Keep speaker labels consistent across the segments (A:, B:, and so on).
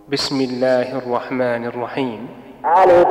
A: بسم الله الرحمن الرحيم.
B: ألف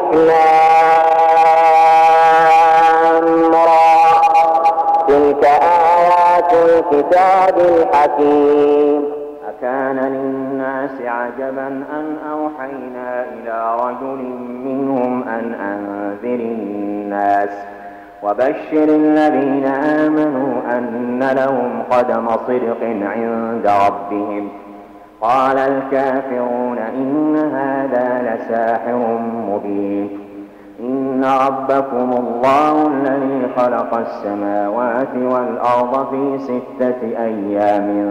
B: لام را تلك آيات الكتاب الحكيم. أكان للناس عجبا أن أوحينا إلى رجل منهم أن أنذر الناس وبشر الذين آمنوا أن لهم قدم صدق عند ربهم. قال الكافرون إن هذا لساحر مبين. إن ربكم الله الذي خلق السماوات والأرض في 6 أيام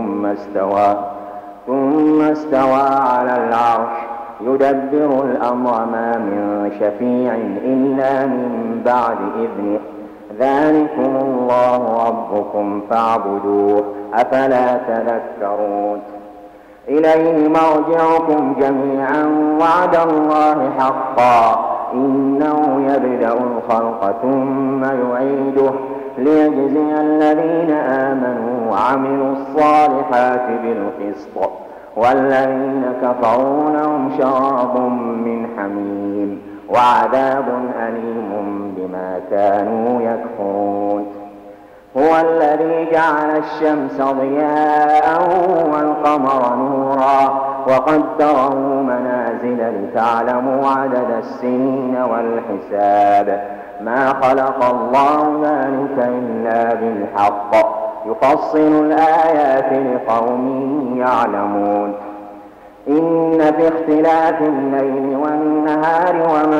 B: ثم استوى على العرش يدبر الأمر ما من شفيع إلا من بعد إذنه. ذلكم الله ربكم فاعبدوه أفلا تذكرون. إليه مرجعكم جميعا وعد الله حقا إنه يبدأ الخلق ثم يعيده ليجزي الذين آمنوا وعملوا الصالحات بالقسط والذين كفروا لهم شراب من حميم وعذاب أليم بما كانوا يكفرون. هو الذي جعل الشمس ضياء والقمر نورا وقدره منازل لتعلموا عدد السنين والحساب. ما خلق الله ذلك إلا بالحق يفصل الآيات لقوم يعلمون. إن في اختلاف الليل والنهار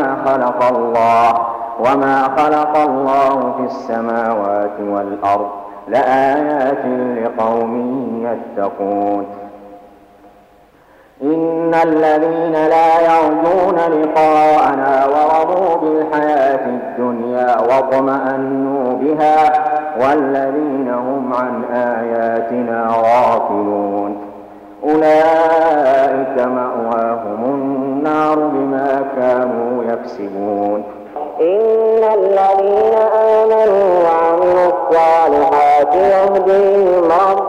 B: وما خلق الله في السماوات والأرض لآيات لقوم يتقون. إن الذين لا يرجون لقاءنا ورضوا بالحياة الدنيا واطمأنوا بها والذين هم عن آياتنا غافلون أولئك مأواهم النار بما كانوا يكسبون. إن الذين آمنوا وعملوا الصالحات يهديهم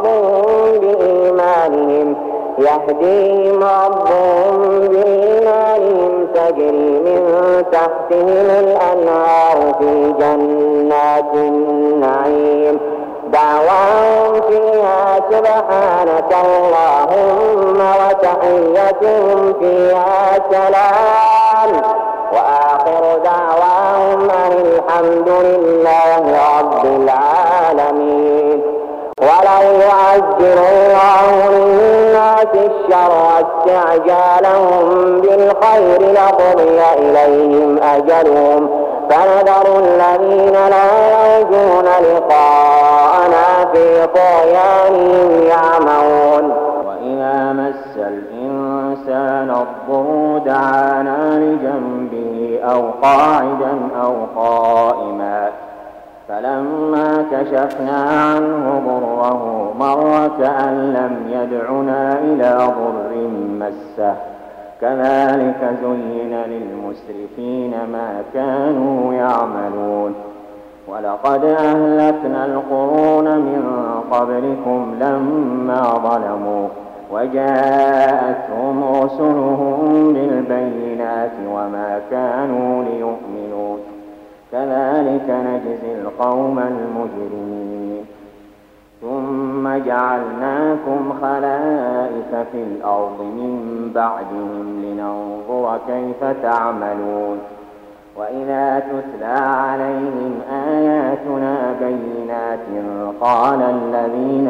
B: ربهم تجري من تحتهم الأنهار في جنات النعيم. دعواهم فيها سبحانك اللهم وتحيتهم فيها سلام وآخر دعواهم أن الحمد لله رب العالمين. ولو يعجل الله للناس الشر استعجالهم بالخير لقضي إليهم أجلهم فنذر الذين لا يرجون لقاءنا في طغيانهم يعمهون. وإذا مس الإنسان الضر دعانا لجنبه أو قاعدا أو قائما فلما كشفنا عنه ضره مر كأن لم يدعنا إلى ضر مسه. كذلك زين للمسرفين ما كانوا يعملون. ولقد أهلكنا القرون من قبلكم لما ظلموا وجاءتهم رسلهم بالبينات وما كانوا ليؤمنون. كذلك نجزي القوم المجرمين. ثم جعلناكم خلائف في الأرض من بعدهم لننظر كيف تعملون. وإذا تتلى عليهم آياتنا بينات قال الذين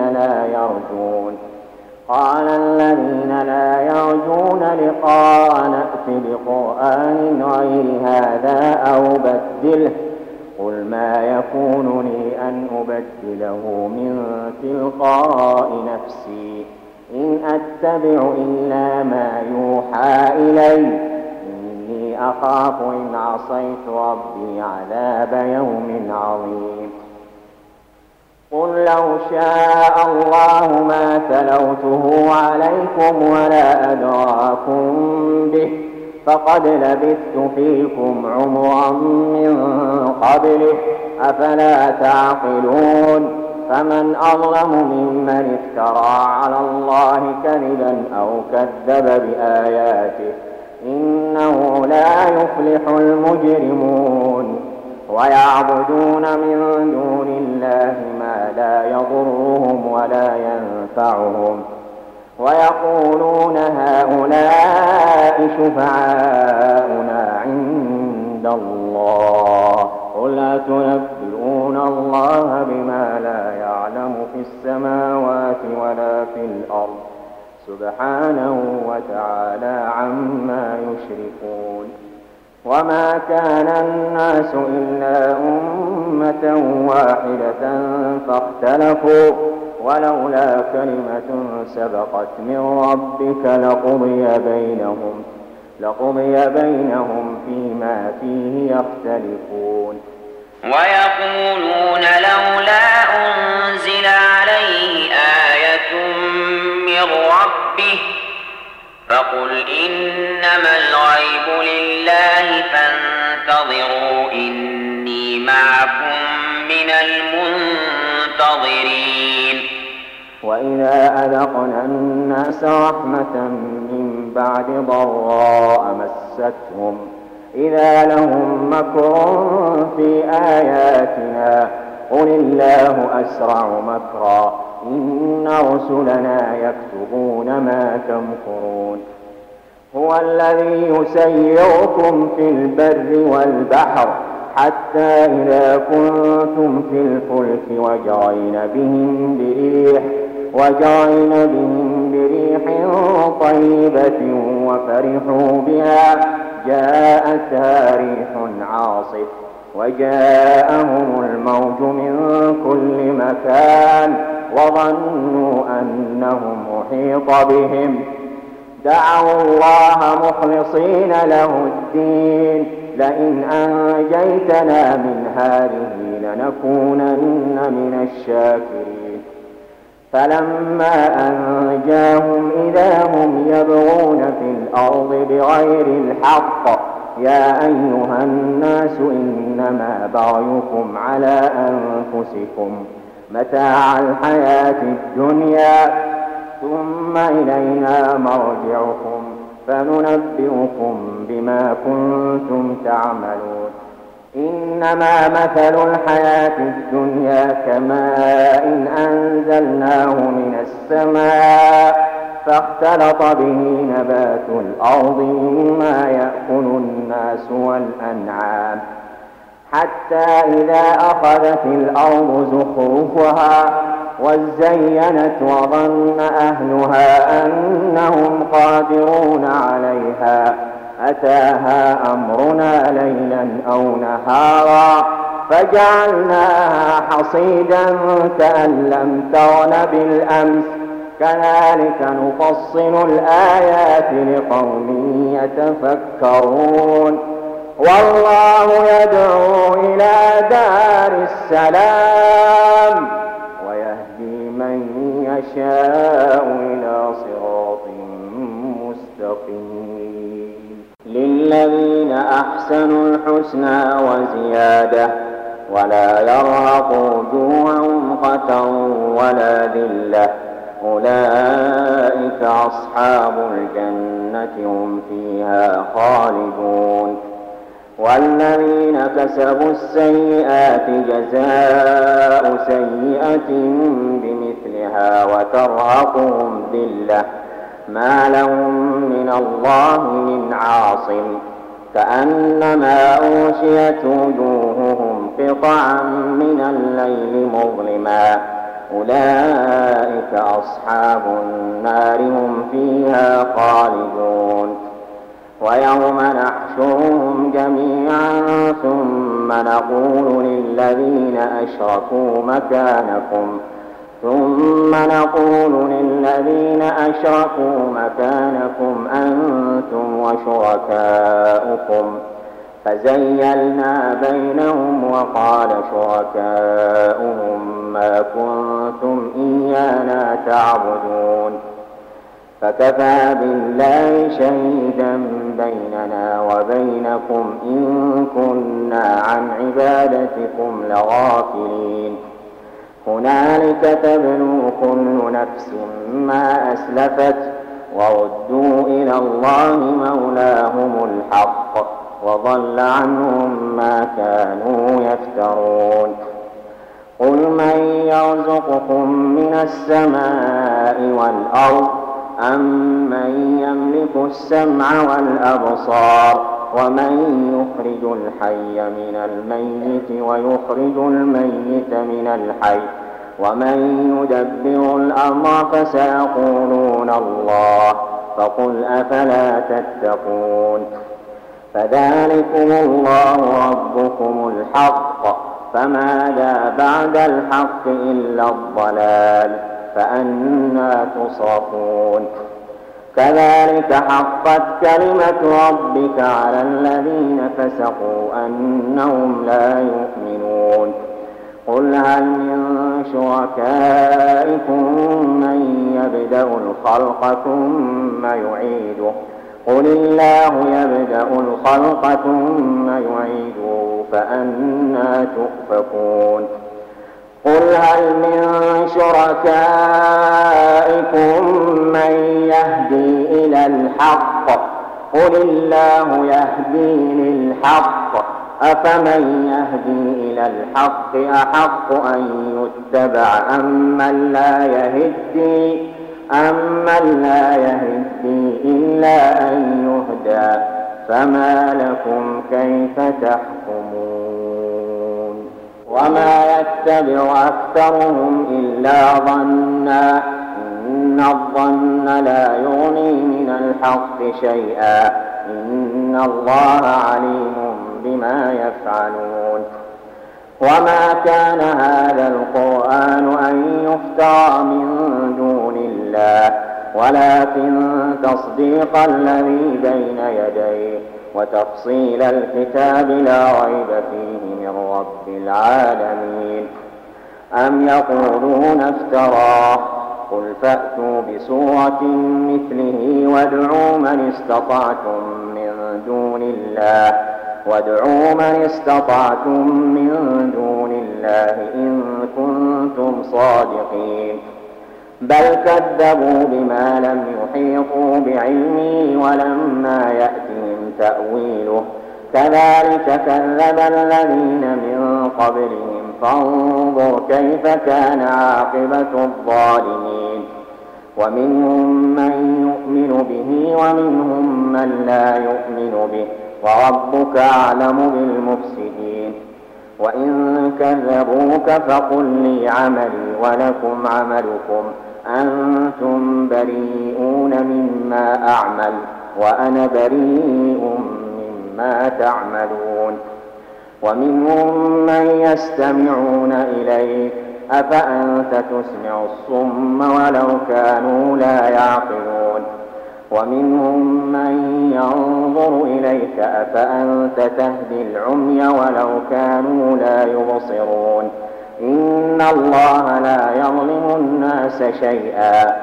B: لا يرجون لقاءنا ائت بقرآن غير هذا أو بدله قل ما يكون لي أن أبدله من تلقاء نفسي إن أتبع إلا ما يوحى إلي إني أخاف إن عصيت ربي عذاب يوم عظيم. قل لو شاء الله ما تلوته عليكم ولا أدراكم به فقد لبثت فيكم عمرا من قبله أفلا تعقلون. فمن أظلم ممن افترى على الله كذبا أو كذب بآياته إنه لا يفلح المجرمون ويعبدون من دون الله ما لا يضرهم ولا ينفعهم ويقولون هؤلاء شفعاؤنا عند الله قل أتنبئون الله بما لا يعلم في السماوات ولا في الأرض سبحانه وتعالى عما يشركون وما كان الناس إلا أمة واحدة فاختلفوا ولولا كلمة سبقت من ربك لقضي بينهم فيما فيه يختلفون
C: ويقولون لولا أنزل عليه آية من ربه فقل إنما الغيب لله فانتظروا إني معكم من المنتظرين
B: وإذا أذقنا الناس رحمة من بعد ضراء مستهم إذا لهم مكر في آياتنا قل الله أسرع مكرا إن رسلنا يكتبون ما تمكرون هو الذي يسيركم في البر والبحر حتى إذا كنتم في الفلك وجرين بهم بريح طيبة وفرحوا بها جاءتها ريح عاصف وجاءهم الموج من كل مكان وظنوا أنهم أحيط بهم دعوا الله مخلصين له الدين لئن أنجيتنا من هذه لنكونن من الشاكرين فلما أنجاهم إذا هم يبغون في الأرض بغير الحق يا أيها الناس إنما بغيكم على أنفسكم متاع الحياة الدنيا ثم إلينا مرجعكم فننبئكم بما كنتم تعملون إنما مثل الحياة الدنيا كماء أنزلناه من السماء فاختلط به نبات الأرض مما يأكل الناس والأنعام حتى إذا أخذت الأرض زخرفها وزينت وظن أهلها أنهم قادرون عليها أتاها أمرنا ليلا أو نهارا فجعلناها حصيدا كأن لم تغن بالأمس كذلك نفصل الآيات لقوم يتفكرون والله يدعو إلى دار السلام ويهدي من يشاء إلى صراط مستقيم للذين أحسنوا الحسنى وزيادة ولا يرهق وجوههم قتر ولا ذلة أولئك أصحاب الجنة هم فيها خالدون والذين كسبوا السيئات جزاء سيئة بمثلها وترهقهم ذلة ما لهم من الله من عاصم كأنما أغشيت وجوههم قطعا من الليل مظلما أولئك أصحاب النار هم فيها خالدون ويوم نحشرهم جميعا ثم نقول للذين أشركوا مكانكم أنتم وشركاؤكم فزيلنا بينهم وقال شركاؤهم ما كنتم إيانا تعبدون فكفى بالله شهيدا بيننا وبينكم إن كنا عن عبادتكم لغافلين هنالك تبلو كل نفس ما أسلفت وردوا إلى الله مولاهم الحق وضل عنهم ما كانوا يفترون قل من يرزقكم من السماء والأرض أم من يملك السمع والأبصار ومن يخرج الحي من الميت ويخرج الميت من الحي ومن يدبر الأمر فسيقولون الله فقل أفلا تتقون فذلكم الله ربكم الحق فماذا بعد الحق إلا الضلال فأنى تصرفون كذلك حقت كلمة ربك على الذين فسقوا أنهم لا يؤمنون قل هل من شركائكم من يبدأ الخلق ثم يعيده قل الله يبدأ الخلق ثم يعيده فأنى تؤفكون قل هل من شركائكم من يهدي إلى الحق قل الله يهدي للحق أفمن يهدي إلى الحق أحق أن يتبع أمن لا يهدي إلا أن يهدى فما لكم كيف تحكمون وما يتبع أكثرهم إلا ظنا إن الظن لا يغني من الحق شيئا إن الله عليم بما يفعلون وما كان هذا القرآن أن يفترى من دون الله ولكن تصديق الذي بين يديه وتفصيل الكتاب لا ريب فيه من رب العالمين أم يقولون افتراه قل فأتوا بسورة مثله وادعوا من استطعتم من دون الله إن كنتم صادقين بل كذبوا بما لم يحيطوا بعلمه ولما يأتهم تأويله كذلك كذب الذين من قبلهم فانظر كيف كان عاقبة الظالمين ومنهم من يؤمن به ومنهم من لا يؤمن به وربك أعلم بالمفسدين وإن كذبوك فقل لي عملي ولكم عملكم أنتم بريئون مما أعمل وأنا بريء مما تعملون ومنهم من يستمعون إليك أفأنت تسمع الصم ولو كانوا لا يعقلون ومنهم من ينظر إليك أفأنت تهدي العمي ولو كانوا لا يبصرون إن الله لا يظلم الناس شيئا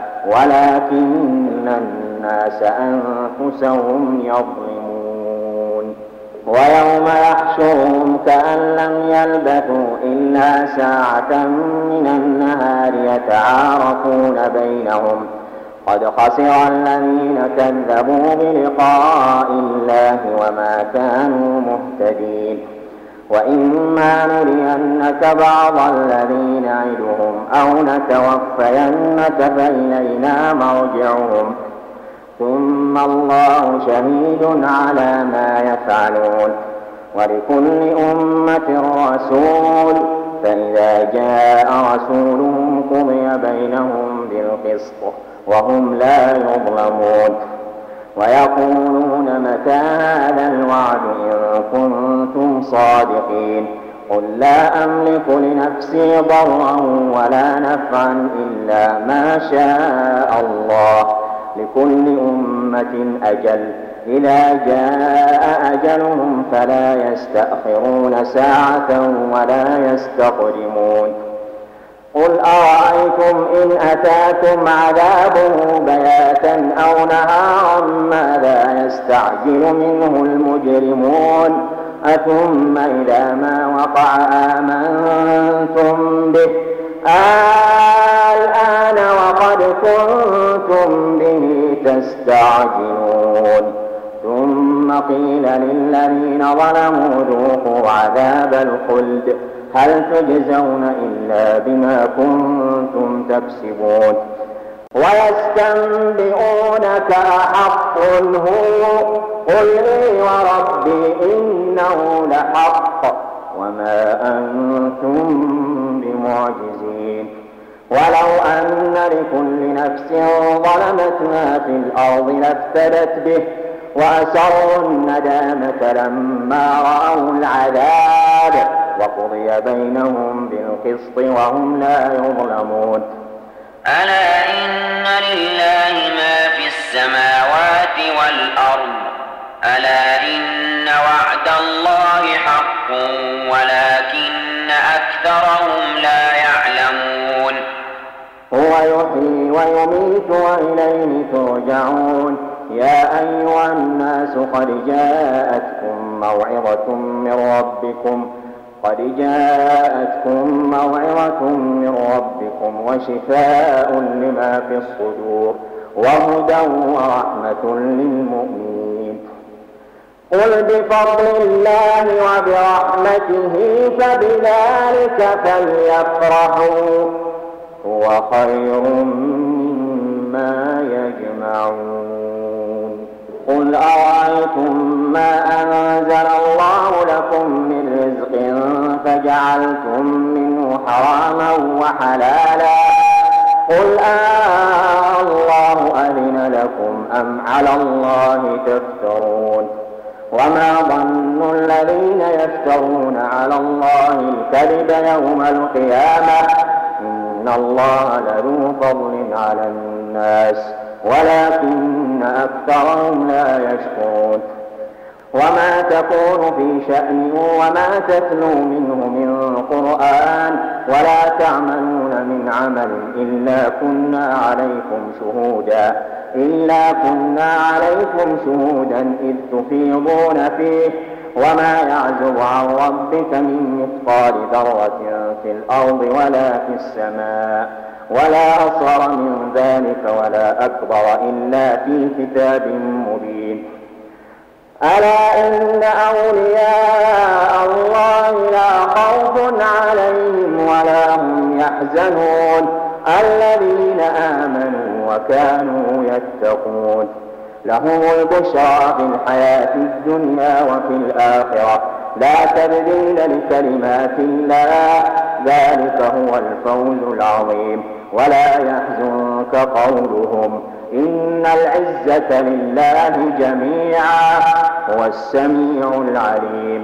B: ولكن الناس أنفسهم يظلمون ويوم يحشرهم كأن لم يلبثوا إلا ساعة من النهار يتعارفون بينهم قد خسر الذين كذبوا بلقاء الله وما كانوا مهتدين وإما نرينك بعض الذي نعدهم أو نتوفينك فإلينا مرجعهم ثم الله شهيد على ما يفعلون ولكل أمة رسول فإذا جاء رسولهم قضي بينهم بالقسط وهم لا يظلمون ويقولون متى هذا الوعد إن كنتم صادقين قل لا أملك لنفسي ضرا ولا نفعا إلا ما شاء الله لكل أمة أجل إذا جاء أجلهم فلا يستأخرون ساعة ولا يستقدمون قل أرأيتم إن أتاكم عذابه بياتا أو نهارا ماذا يستعجل منه المجرمون أثم إذا ما وقع آمنتم به الآن وقد كنتم به تستعجلون ثم قيل للذين ظلموا ذوقوا عذاب الخلد هل تجزون إلا بما كنتم تكسبون ويستنبئونك أحق هو قل إي وربي إنه لحق وما أنتم بمعجزين ولو أن لكل نفس ظلمت ما في الأرض لافتدت به وأسروا الندامة لما رأوا العذاب وقضي بينهم بالقسط وهم لا يظلمون
C: ألا إن لله ما في السماوات والأرض ألا إن وعد الله حق ولكن أكثرهم لا يعلمون
B: هو يحيي ويميت وإليه ترجعون يا أيها الناس قد جاءتكم موعظة من ربكم وشفاء لما في الصدور وهدى ورحمة للمؤمنين قل بفضل الله وبرحمته فبذلك فليفرحوا هو خير مما يجمعون قل أرأيتم ما أنزل الله لكم من رزق فجعلتم منه حراما وحلالا قل الله أذن لكم أم على الله تفترون وما ظن الذين يفترون على الله الكذب يوم القيامة إن الله لذو فضل على الناس ولكن أكثرهم لا يشكرون وما تكون في شأن وما تتلو منه من قرآن ولا تعملون من عمل إلا كنا عليكم شهودا إذ تفيضون فيه وما يعزب عن ربك من مثقال ذرة في الأرض ولا في السماء ولا أصغر من ذلك ولا أكبر إلا في كتاب مبين ألا إن أولياء الله لا خوف عليهم ولا هم يحزنون الذين آمنوا وكانوا يتقون لهم البشرى في الحياة الدنيا وفي الآخرة لا تبديل لكلمات الله ذلك هو الفوز العظيم ولا يحزنك قولهم إن العزة لله جميعا هو السميع العليم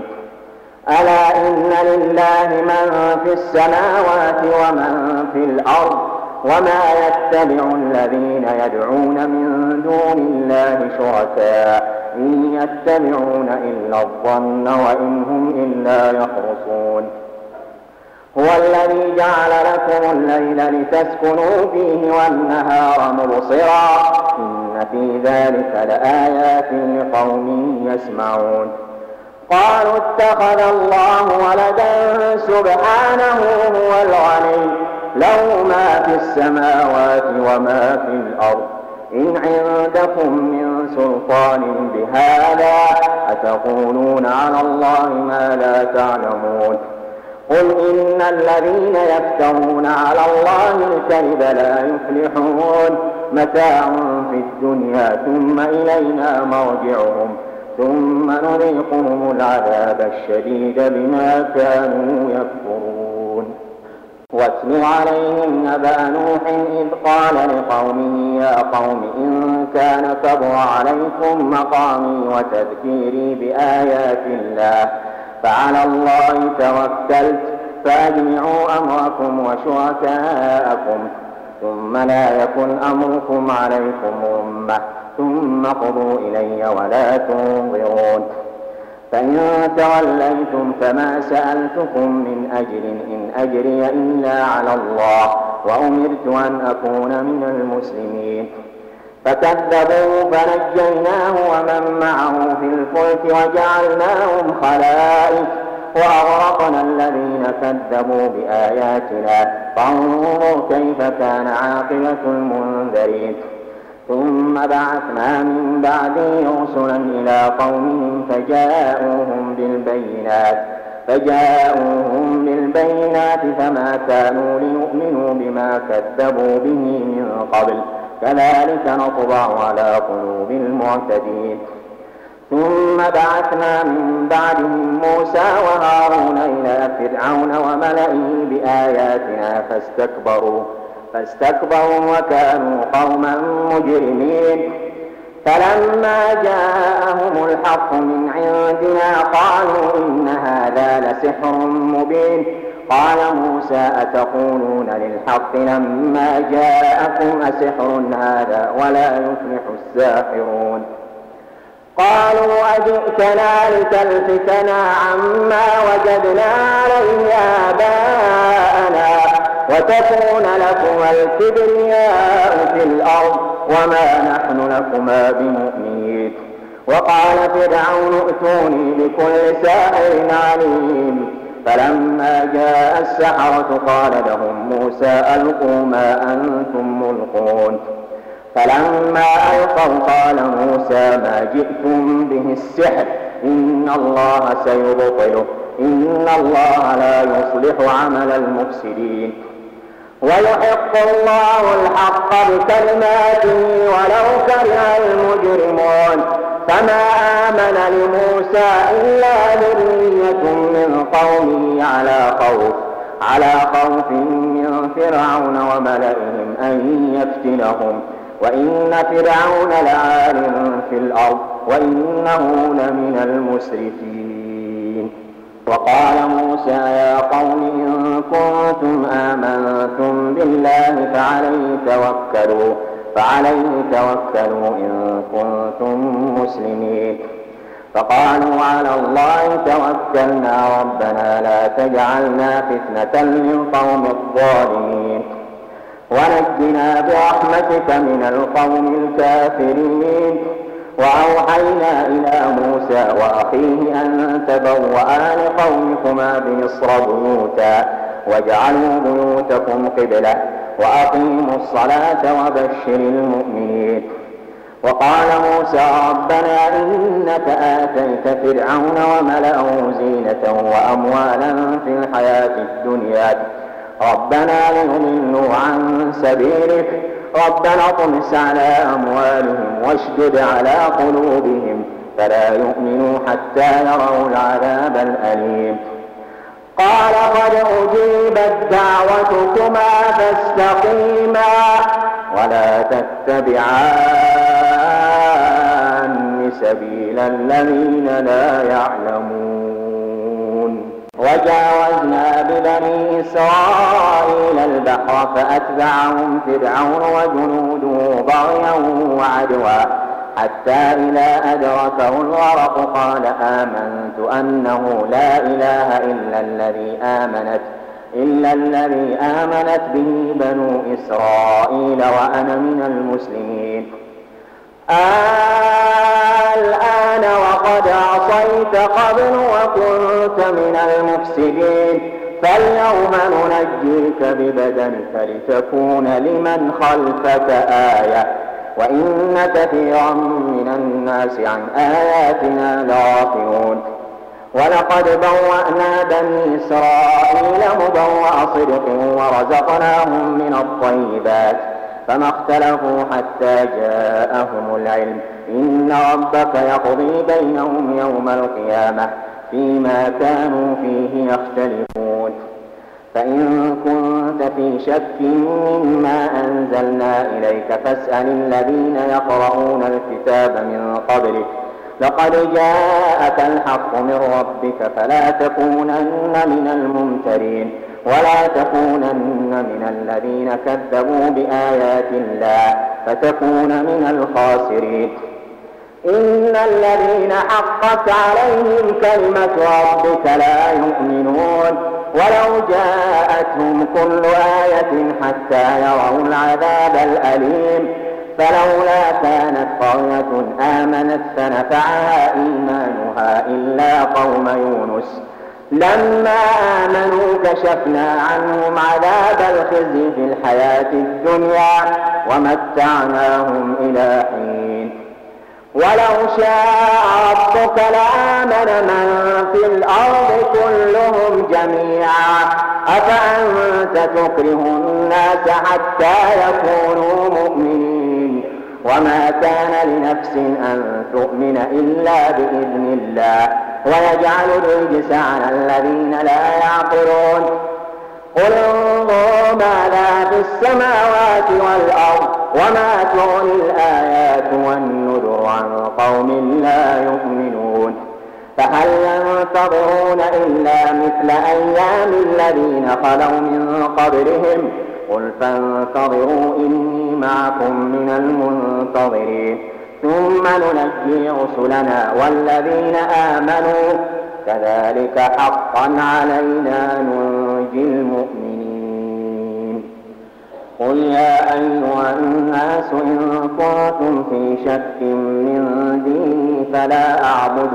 B: ألا إن لله من في السماوات ومن في الأرض وما يتبع الذين يدعون من دون الله شركاء إن يتبعون إلا الظن وإن هم إلا يخرصون هو الذي جعل لكم الليل لتسكنوا فيه والنهار مبصرا إن في ذلك لآيات لقوم يسمعون قالوا اتخذ الله ولدا سبحانه هو الغني له ما في السماوات وما في الأرض إن عندكم من سلطان بهذا أتقولون على الله ما لا تعلمون قل إن الذين يفترون على الله الكذب لا يفلحون متاع في الدنيا ثم إلينا مرجعهم ثم نذيقهم العذاب الشديد بما كانوا يكفرون واتل عليهم نبأ نوح إذ قال لقومه يا قوم إن كان كبر عليكم مقامي وتذكيري بآيات الله فعلى الله توكلت فأجمعوا أمركم وشركاءكم ثم لا يكن أمركم عليكم غمة ثم قضوا إلي ولا تنظرون فإن توليتم فما سألتكم من أجر إن أجري إلا على الله وأمرت أن أكون من المسلمين فكذبوا فنجيناه ومن معه في الفلك وجعلناهم خلائف وأغرقنا الذين كذبوا بآياتنا فانظر كيف كان عاقبة المنذرين ثم بعثنا من بعده رسلا إلى قومهم فجاءوهم بالبينات فما كانوا ليؤمنوا بما كذبوا به من قبل كذلك نطبع على قلوب المعتدين ثم بعثنا من بعدهم موسى وهارون إلى فرعون وملئه بآياتنا فاستكبروا وكانوا قوما مجرمين فلما جاءهم الحق من عندنا قالوا إن هذا لسحر مبين قال موسى أتقولون للحق لما جاءكم أسحر هذا ولا يفلح الساحرون قالوا أجئتنا لتلفتنا عما وجدنا عليه آباءنا وتكون لكما الكبرياء في الأرض وما نحن لكما بمؤمنين وقال فرعون ائتوني بكل ساحر عليم فلما جاء السحرة قال لهم موسى ألقوا ما أنتم ملقون فلما ألقوا قال موسى ما جئتم به السحر إن الله سيبطله إن الله لا يصلح عمل المفسدين ويحق الله الحق بكلماته ولو كره المجرمون فما آمن لموسى إلا ذرية من قومه على خوف من فرعون وملئهم أن يفتنهم وإن فرعون لعال في الأرض وإنه لمن المسرفين وقال موسى يا قوم إن كنتم آمنتم بالله فعليه توكلوا إن كنتم مسلمين فقالوا على الله توكلنا ربنا لا تجعلنا فتنة للقوم الظالمين ونجنا برحمتك من القوم الكافرين وأوحينا إلى موسى وأخيه أن تبوأ لقومكما بمصر بيوتا واجعلوا بيوتكم قبلة وأقيموا الصلاة وبشر المؤمنين وقال موسى ربنا إنك آتيت فرعون وملأه زينة وأموالا في الحياة الدنيا ربنا ليضلوا عن سبيلك ربنا اطمس على أموالهم واشدد على قلوبهم فلا يؤمنوا حتى يروا العذاب الأليم قال قد أجيبت دعوتكما فاستقيما ولا تتبعان سبيل الذين لا يعلمون وجاوزنا ببني إسرائيل البحر فأتبعهم فرعون وجنوده بغيا وعدوا حتى إذا أدركه الغرق قال آمنت أنه لا إله إلا الذي آمنت به بنو إسرائيل وأنا من المسلمين الآن وقد عصيت قبل وكنت من المفسدين فاليوم ننجيك ببدنك لتكون لمن خلفك آية وإن كثيرا من الناس عن آياتنا لغافلون ولقد بوأنا بني إسرائيل مبوأ صدق ورزقناهم من الطيبات فما اختلفوا حتى جاءهم العلم إن ربك يقضي بينهم يوم القيامة فيما كانوا فيه يختلفون فإن كنت في شك مما أنزلنا إليك فاسأل الذين يقرؤون الكتاب من قبلك لقد جاءك الحق من ربك فلا تكونن من الممترين ولا تكونن من الذين كذبوا بآيات الله فتكون من الخاسرين إن الذين حقت عليهم كلمة ربك لا يؤمنون ولو جاءتهم كل آية حتى يروا العذاب الأليم فلولا كانت قرية آمنت فنفعها إيمانها إلا قوم يونس لما آمنوا كشفنا عنهم عذاب الخزي في الحياة الدنيا ومتعناهم إلى حين ولو شاء ربك لآمن من في الأرض كلهم جميعا أفأنت تكره الناس حتى يكونوا مؤمنين وما كان لنفس أن تؤمن إلا بإذن الله ويجعل الرجس على الذين لا يعقلون قل انظروا ماذا في السماوات والأرض وما تغني الآيات والنذر عن قوم لا يؤمنون فهل ينتظرون إلا مثل أيام الذين خلوا من قبلهم قل فانتظروا إني معكم من المنتظرين ثم ننجي رسلنا والذين آمنوا كذلك حقا علينا ننجي المؤمنين قل يا أيها الناس إن كنتم في شك من ديني فلا أعبد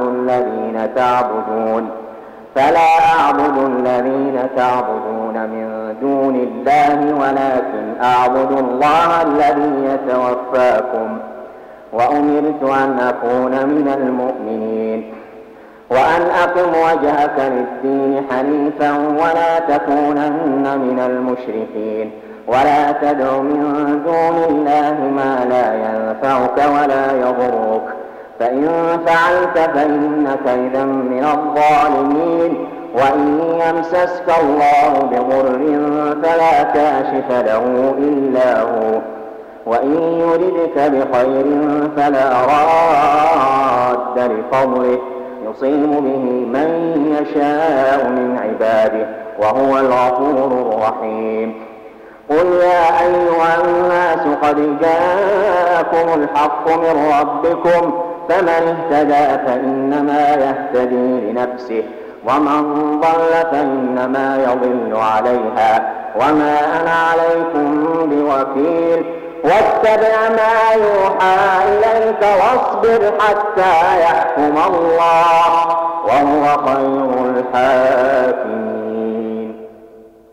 B: الذين تعبدون من دون الله ولكن أعبد الله الذي يتوفاكم وأمرت أن أكون من المؤمنين وأن أقم وجهك للدين حنيفا ولا تكونن من المشركين ولا تدع من دون الله ما لا ينفعك ولا يضرك فإن فعلت فإنك إذا من الظالمين وإن يمسسك الله بضر فلا كاشف له إلا هو وإن يردك بخير فلا راد لفضله يصيب به من يشاء من عباده وهو الغفور الرحيم قل يا أيها الناس قد جاءكم الحق من ربكم فمن اهتدى فإنما يهتدي لنفسه ومن ضل فإنما يضل عليها وما أنا عليكم بوكيل واتبع ما يوحى إليك واصبر حتى يحكم الله وهو خير الحاكمين